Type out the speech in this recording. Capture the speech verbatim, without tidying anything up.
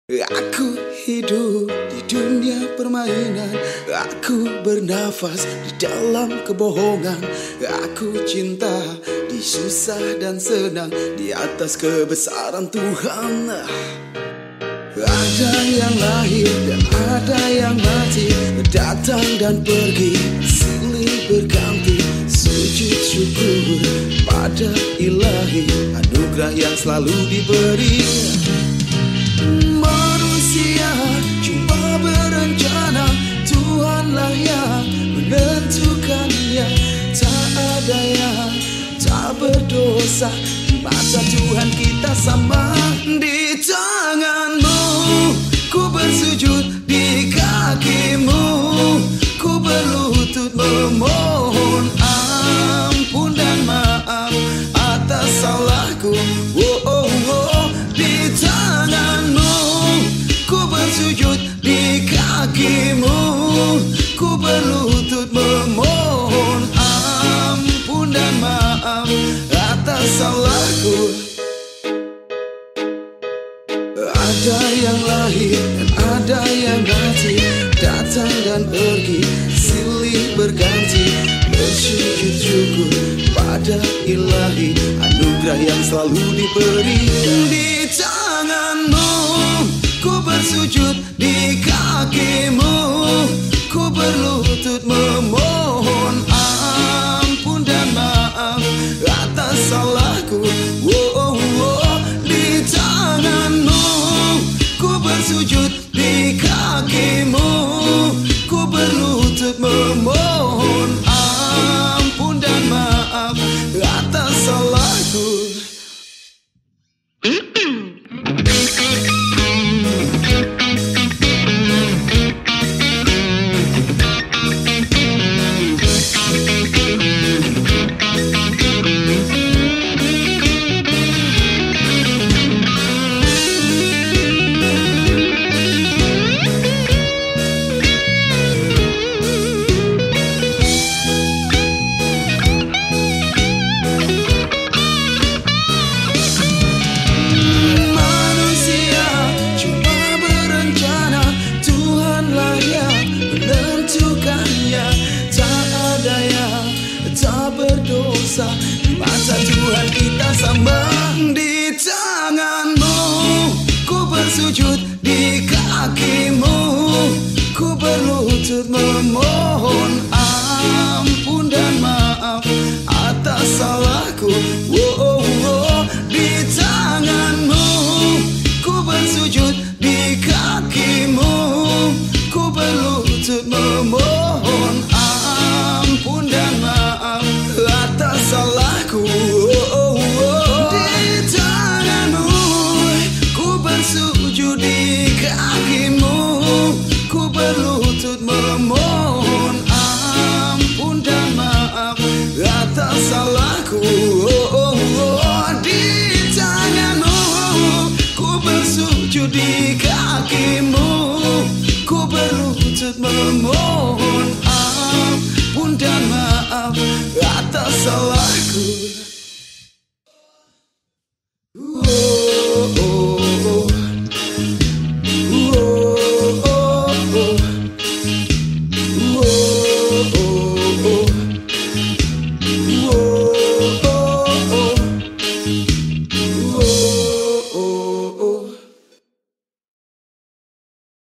Aku hidup di dunia permainan, aku bernafas di dalam kebohongan. Aku cinta di susah dan senang, di atas kebesaran Tuhan. Ada yang lahir dan ada yang mati, datang dan pergi, silih berganti. Sujud syukur pada Ilahi, anugerah yang selalu diberi. Manusia cuma berencana, Tuhanlah yang menentukannya. Tak ada yang tak berdosa, di mata Tuhan kita sama. Di tanganmu ku bersujud, di kakimu ku berlutut memohon ampun dan maaf atas salahku. Oh, oh, oh. Di tanganmu ku bersujud, di kakimu ku berlutut memohon ampun dan maaf atas salahku. Ada yang lahir dan ada yang mati, datang dan pergi, silih berganti. Bersujud syukur pada Ilahi, anugerah yang selalu diberi. Di tanganmu ku bersujud, di kakimu ku berlutut memohon ampun dan maaf atas salahku. Oh, oh, oh. Di tanganmu ku bersujud, di kakimu ku berlutut memohon ampun dan maaf atas salahku. Berdosa, di mata Tuhan kita sama. Di tanganmu ku bersujud, di kakimu ku berlutut memohon ampun dan maaf atas salahku. Oh, oh, oh. Di tanganmu ku bersujud, di kakimu ku berlutut memohon ampun dan maaf atas salahku. Oh, oh, oh. Di tanganmu ku bersujud, di kakimu ku berlutut memohon ampun dan maaf atas salahku. Oh, oh, oh. Di tanganmu ku bersujud, di kakimu ku berlutut memohon